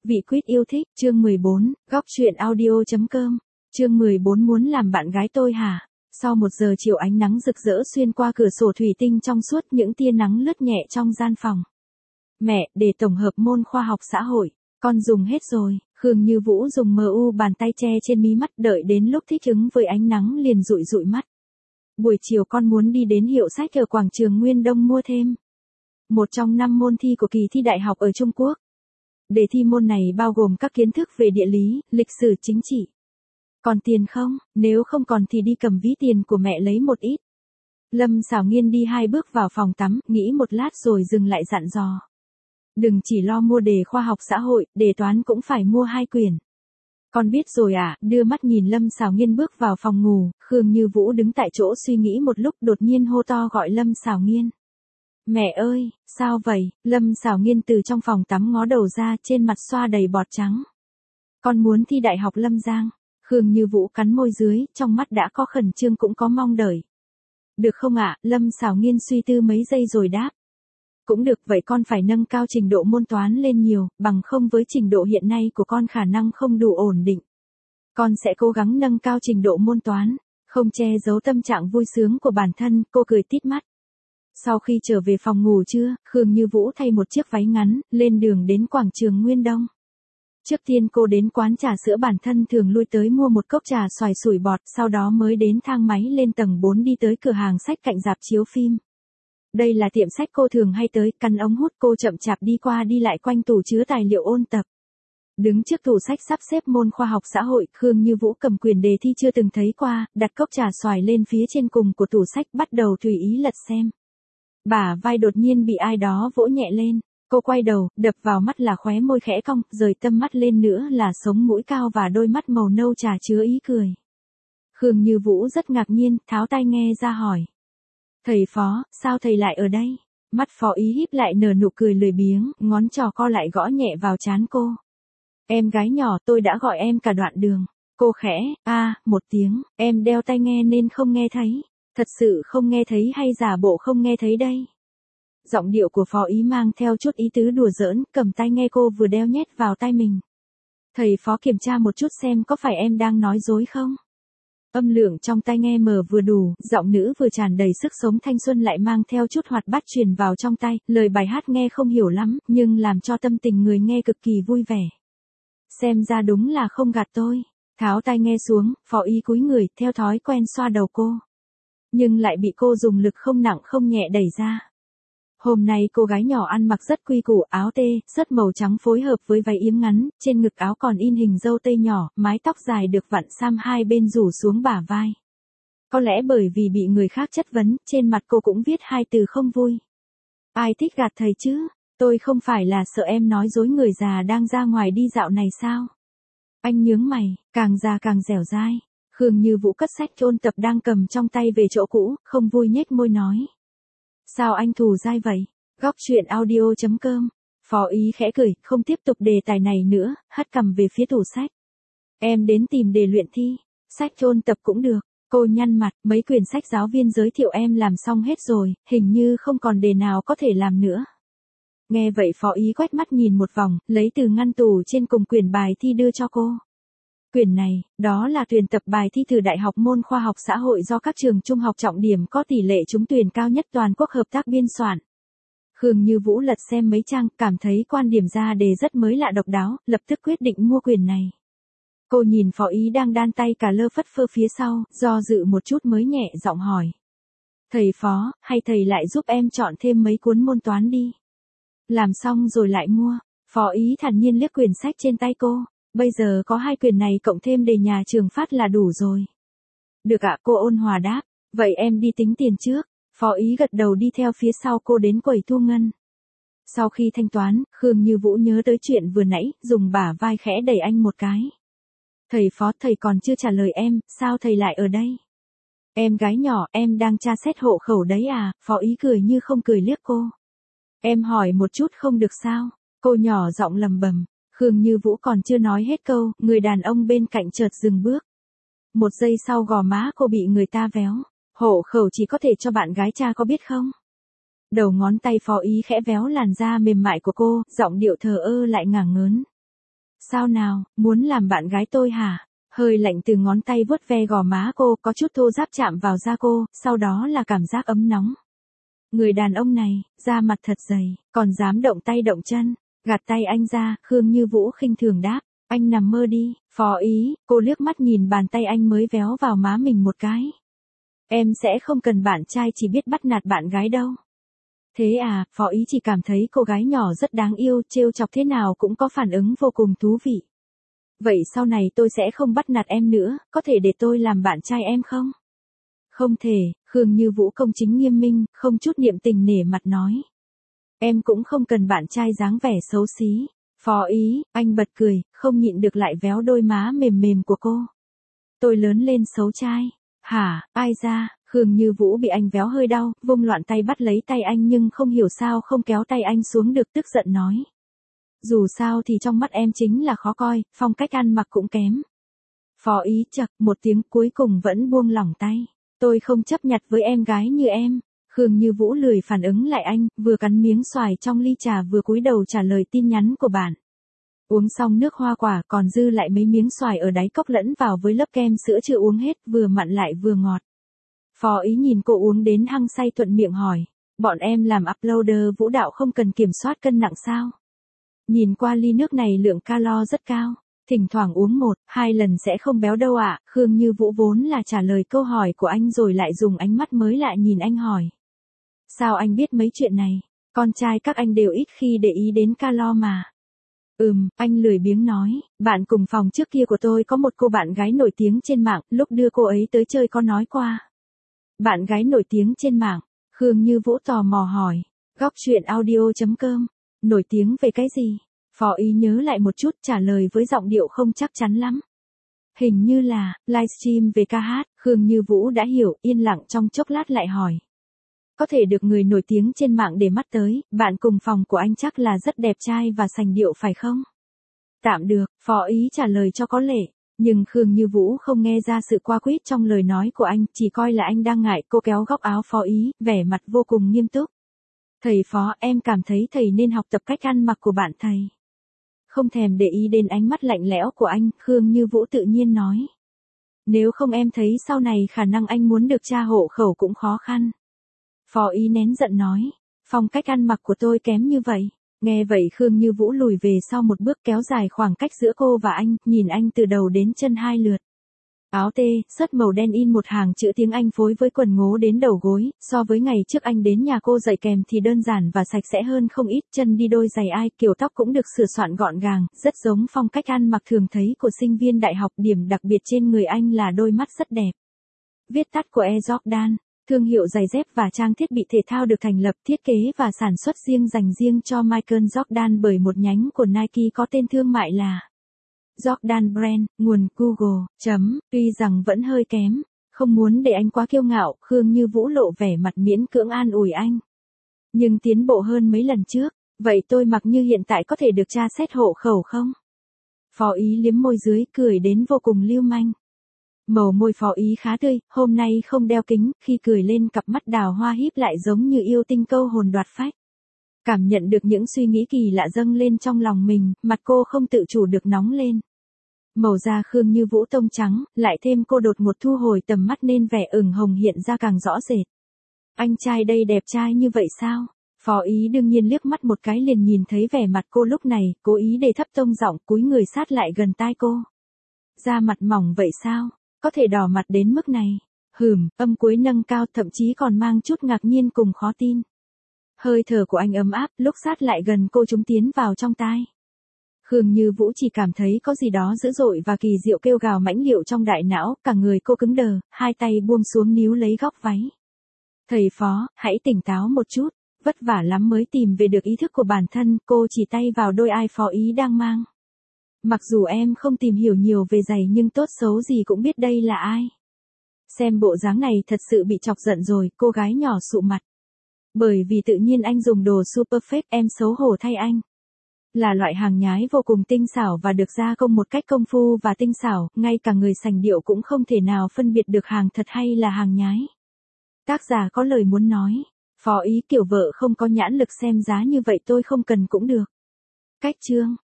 Vị quýt yêu thích, chương 14, góc truyện audio.com, chương 14 muốn làm bạn gái tôi hả? Sau 1 giờ chiều ánh nắng rực rỡ xuyên qua cửa sổ thủy tinh trong suốt, những tia nắng lướt nhẹ trong gian phòng. Mẹ, để tổng hợp môn khoa học xã hội, con dùng hết rồi. Khương Như Vũ dùng MU bàn tay che trên mí mắt, đợi đến lúc thích ứng với ánh nắng liền dụi dụi mắt. Buổi chiều con muốn đi đến hiệu sách ở quảng trường Nguyên Đông mua thêm một trong 5 môn thi của kỳ thi đại học ở Trung Quốc. Đề thi môn này bao gồm các kiến thức về địa lý, lịch sử, chính trị. Còn tiền không? Nếu không còn thì đi cầm ví tiền của mẹ lấy một ít. Lâm Sảo Nghiên đi 2 bước vào phòng tắm, nghĩ một lát rồi dừng lại dặn dò. Đừng chỉ lo mua đề khoa học xã hội, đề toán cũng phải mua 2 quyển. Con biết rồi à? Đưa mắt nhìn Lâm Sảo Nghiên bước vào phòng ngủ, Khương Như Vũ đứng tại chỗ suy nghĩ một lúc, đột nhiên hô to gọi Lâm Sảo Nghiên. Mẹ ơi, sao vậy? Lâm Sảo Nghiên từ trong phòng tắm ngó đầu ra, trên mặt xoa đầy bọt trắng. Con muốn thi đại học Lâm Giang. Khương Như Vũ cắn môi dưới, trong mắt đã có khẩn trương cũng có mong đợi. Được không ạ? Lâm Sảo Nghiên suy tư mấy giây rồi đáp. Cũng được, vậy con phải nâng cao trình độ môn toán lên nhiều, bằng không với trình độ hiện nay của con khả năng không đủ ổn định. Con sẽ cố gắng nâng cao trình độ môn toán. Không che giấu tâm trạng vui sướng của bản thân, cô cười tít mắt. Sau khi trở về phòng ngủ trưa, Khương Như Vũ thay một chiếc váy ngắn, lên đường đến quảng trường Nguyên Đông. Trước tiên cô đến quán trà sữa bản thân thường lui tới mua một cốc trà xoài sủi bọt, sau đó mới đến thang máy lên tầng 4 đi tới cửa hàng sách cạnh rạp chiếu phim. Đây là tiệm sách cô thường hay tới, căn ống hút cô chậm chạp đi qua đi lại quanh tủ chứa tài liệu ôn tập. Đứng trước tủ sách sắp xếp môn khoa học xã hội, Khương Như Vũ cầm quyển đề thi chưa từng thấy qua, đặt cốc trà xoài lên phía trên cùng của tủ sách, bắt đầu tùy ý lật xem. Bả vai đột nhiên bị ai đó vỗ nhẹ lên, cô quay đầu, đập vào mắt là khóe môi khẽ cong, rời tâm mắt lên nữa là sống mũi cao và đôi mắt màu nâu trà chứa ý cười. Khương Như Vũ rất ngạc nhiên, tháo tai nghe ra hỏi. Thầy Phó, sao thầy lại ở đây? Mắt Phó Ý híp lại nở nụ cười lười biếng, ngón trỏ co lại gõ nhẹ vào trán cô. Em gái nhỏ, tôi đã gọi em cả đoạn đường. Cô khẽ, một tiếng, em đeo tai nghe nên không nghe thấy. Thật sự không nghe thấy hay giả bộ không nghe thấy đây? Giọng điệu của Phó Ý mang theo chút ý tứ đùa giỡn, cầm tai nghe cô vừa đeo nhét vào tai mình. Thầy Phó kiểm tra một chút xem có phải em đang nói dối không? Âm lượng trong tai nghe mở vừa đủ, giọng nữ vừa tràn đầy sức sống thanh xuân lại mang theo chút hoạt bát truyền vào trong tai, lời bài hát nghe không hiểu lắm, nhưng làm cho tâm tình người nghe cực kỳ vui vẻ. Xem ra đúng là không gạt tôi. Tháo tai nghe xuống, Phó Ý cúi người, theo thói quen xoa đầu cô. Nhưng lại bị cô dùng lực không nặng không nhẹ đẩy ra. Hôm nay cô gái nhỏ ăn mặc rất quy củ, áo tê, sớt màu trắng phối hợp với váy yếm ngắn, trên ngực áo còn in hình dâu tây nhỏ, mái tóc dài được vặn sam hai bên rủ xuống bả vai. Có lẽ bởi vì bị người khác chất vấn, trên mặt cô cũng viết 2 từ không vui. Ai thích gạt thầy chứ? Tôi không phải là sợ em nói dối người già đang ra ngoài đi dạo này sao? Anh nhướng mày, càng già càng dẻo dai. Khương Như Vũ cất sách ôn tập đang cầm trong tay về chỗ cũ, không vui nhếch môi nói. Sao anh thù dai vậy? Góc truyện audio.com. Phó Ý khẽ cười, không tiếp tục đề tài này nữa, hất cằm về phía tủ sách. Em đến tìm đề luyện thi, sách ôn tập cũng được. Cô nhăn mặt, mấy quyển sách giáo viên giới thiệu em làm xong hết rồi, hình như không còn đề nào có thể làm nữa. Nghe vậy Phó Ý quét mắt nhìn một vòng, lấy từ ngăn tủ trên cùng quyển bài thi đưa cho cô. Quyển này, đó là tuyển tập bài thi từ Đại học môn khoa học xã hội do các trường trung học trọng điểm có tỷ lệ trúng tuyển cao nhất toàn quốc hợp tác biên soạn. Khương Như Vũ lật xem mấy trang, cảm thấy quan điểm ra đề rất mới lạ độc đáo, lập tức quyết định mua quyển này. Cô nhìn Phó Ý đang đan tay cả lơ phất phơ phía sau, do dự một chút mới nhẹ giọng hỏi. Thầy Phó, hay thầy lại giúp em chọn thêm mấy cuốn môn toán đi. Làm xong rồi lại mua. Phó Ý thản nhiên liếc quyển sách trên tay cô. Bây giờ có 2 quyển này cộng thêm đề nhà trường phát là đủ rồi. Được ạ, cô ôn hòa đáp. Vậy em đi tính tiền trước. Phó Ý gật đầu đi theo phía sau cô đến quầy thu ngân. Sau khi thanh toán, Khương Như Vũ nhớ tới chuyện vừa nãy, dùng bả vai khẽ đẩy anh một cái. Thầy Phó, thầy còn chưa trả lời em, sao thầy lại ở đây? Em gái nhỏ, em đang tra xét hộ khẩu đấy à? Phó Ý cười như không cười liếc cô. Em hỏi một chút không được sao? Cô nhỏ giọng lầm bầm. Khương Như Vũ còn chưa nói hết câu, người đàn ông bên cạnh chợt dừng bước. 1 giây sau gò má cô bị người ta véo. Hộ khẩu chỉ có thể cho bạn gái cha có biết không? Đầu ngón tay Phó Ý khẽ véo làn da mềm mại của cô, giọng điệu thờ ơ lại ngả ngớn. Sao nào, muốn làm bạn gái tôi hả? Hơi lạnh từ ngón tay vuốt ve gò má cô, có chút thô ráp chạm vào da cô, sau đó là cảm giác ấm nóng. Người đàn ông này, da mặt thật dày, còn dám động tay động chân. Gạt tay anh ra, Khương Như Vũ khinh thường đáp. Anh nằm mơ đi, Phó Ý, cô liếc mắt nhìn bàn tay anh mới véo vào má mình một cái. Em sẽ không cần bạn trai chỉ biết bắt nạt bạn gái đâu. Thế à, Phó Ý chỉ cảm thấy cô gái nhỏ rất đáng yêu, trêu chọc thế nào cũng có phản ứng vô cùng thú vị. Vậy sau này tôi sẽ không bắt nạt em nữa, có thể để tôi làm bạn trai em không? Không thể, Khương Như Vũ công chính nghiêm minh, không chút niệm tình nể mặt nói. Em cũng không cần bạn trai dáng vẻ xấu xí. Phó Ý, anh bật cười, không nhịn được lại véo đôi má mềm mềm của cô. Tôi lớn lên xấu trai. Hả, ai ra, Khương Như Vũ bị anh véo hơi đau, vung loạn tay bắt lấy tay anh nhưng không hiểu sao không kéo tay anh xuống được, tức giận nói. Dù sao thì trong mắt em chính là khó coi, phong cách ăn mặc cũng kém. Phó Ý chậc một tiếng cuối cùng vẫn buông lỏng tay. Tôi không chấp nhặt với em gái như em. Khương Như Vũ lười phản ứng lại anh, vừa cắn miếng xoài trong ly trà vừa cúi đầu trả lời tin nhắn của bạn. Uống xong nước hoa quả còn dư lại mấy miếng xoài ở đáy cốc lẫn vào với lớp kem sữa chưa uống hết, vừa mặn lại vừa ngọt. Phó Ý nhìn cô uống đến hăng say thuận miệng hỏi. Bọn em làm uploader vũ đạo không cần kiểm soát cân nặng sao? Nhìn qua ly nước này lượng calo rất cao. Thỉnh thoảng uống 1-2 lần sẽ không béo đâu ạ. Khương Như Vũ vốn là trả lời câu hỏi của anh rồi lại dùng ánh mắt mới lạ nhìn anh hỏi. Sao anh biết mấy chuyện này? Con trai các anh đều ít khi để ý đến calo mà. Anh lười biếng nói, bạn cùng phòng trước kia của tôi có một cô bạn gái nổi tiếng trên mạng, lúc đưa cô ấy tới chơi có nói qua. Bạn gái nổi tiếng trên mạng, Khương Như Vũ tò mò hỏi, góc chuyện audio.com, nổi tiếng về cái gì? Phó Ý nhớ lại một chút trả lời với giọng điệu không chắc chắn lắm. Hình như là, livestream về ca hát, Khương Như Vũ đã hiểu, yên lặng trong chốc lát lại hỏi. Có thể được người nổi tiếng trên mạng để mắt tới, bạn cùng phòng của anh chắc là rất đẹp trai và sành điệu phải không? Tạm được, Phó Ý trả lời cho có lệ, nhưng Khương Như Vũ không nghe ra sự qua quýt trong lời nói của anh, chỉ coi là anh đang ngại. Cô kéo góc áo Phó Ý, vẻ mặt vô cùng nghiêm túc. Thầy Phó, em cảm thấy thầy nên học tập cách ăn mặc của bạn thầy. Không thèm để ý đến ánh mắt lạnh lẽo của anh, Khương Như Vũ tự nhiên nói. Nếu không em thấy sau này khả năng anh muốn được tra hộ khẩu cũng khó khăn. Phó Ý nén giận nói, phong cách ăn mặc của tôi kém như vậy. Nghe vậy Khương Như Vũ lùi về sau một bước kéo dài khoảng cách giữa cô và anh, nhìn anh từ đầu đến chân 2 lượt. Áo tê, sớt màu đen in một hàng chữ tiếng Anh phối với quần ngố đến đầu gối, so với ngày trước anh đến nhà cô dạy kèm thì đơn giản và sạch sẽ hơn không ít, chân đi đôi giày ai, kiểu tóc cũng được sửa soạn gọn gàng, rất giống phong cách ăn mặc thường thấy của sinh viên đại học. Điểm đặc biệt trên người anh là đôi mắt rất đẹp. Viết tắt của Air Jordan, thương hiệu giày dép và trang thiết bị thể thao được thành lập, thiết kế và sản xuất dành riêng cho Michael Jordan bởi một nhánh của Nike có tên thương mại là Jordan Brand, nguồn Google. Tuy rằng vẫn hơi kém, không muốn để anh quá kiêu ngạo, Khương Như Vũ lộ vẻ mặt miễn cưỡng an ủi anh. Nhưng tiến bộ hơn mấy lần trước, vậy tôi mặc như hiện tại có thể được tra xét hộ khẩu không? Phó Ý liếm môi dưới, cười đến vô cùng lưu manh. Màu môi Phó Ý khá tươi, hôm nay không đeo kính, khi cười lên cặp mắt đào hoa híp lại giống như yêu tinh câu hồn đoạt phách. Cảm nhận được những suy nghĩ kỳ lạ dâng lên trong lòng mình, mặt cô không tự chủ được nóng lên. Màu da Khương Như Vũ tông trắng, lại thêm cô đột ngột thu hồi tầm mắt nên vẻ ửng hồng hiện ra càng rõ rệt. Anh trai đây đẹp trai như vậy sao? Phó Ý đương nhiên liếc mắt một cái liền nhìn thấy vẻ mặt cô lúc này, cố ý để thấp tông giọng, cúi người sát lại gần tai cô. Da mặt mỏng vậy sao? Có thể đỏ mặt đến mức này? Âm cuối nâng cao, thậm chí còn mang chút ngạc nhiên cùng khó tin. Hơi thở của anh ấm áp, lúc sát lại gần cô chúng tiến vào trong tai. Khương Như Vũ chỉ cảm thấy có gì đó dữ dội và kỳ diệu kêu gào mãnh liệt trong đại não, cả người cô cứng đờ, hai tay buông xuống níu lấy góc váy. Thầy Phó, hãy tỉnh táo một chút, vất vả lắm mới tìm về được ý thức của bản thân, cô chỉ tay vào đôi ai Phó Ý đang mang. Mặc dù em không tìm hiểu nhiều về giày nhưng tốt xấu gì cũng biết đây là ai. Xem bộ dáng này thật sự bị chọc giận rồi, cô gái nhỏ sụ mặt. Bởi vì tự nhiên anh dùng đồ super fake, em xấu hổ thay anh. Là loại hàng nhái vô cùng tinh xảo và được gia công một cách công phu và tinh xảo, ngay cả người sành điệu cũng không thể nào phân biệt được hàng thật hay là hàng nhái. Tác giả có lời muốn nói, Phó Ý kiểu vợ không có nhãn lực xem giá như vậy tôi không cần cũng được. Cách chương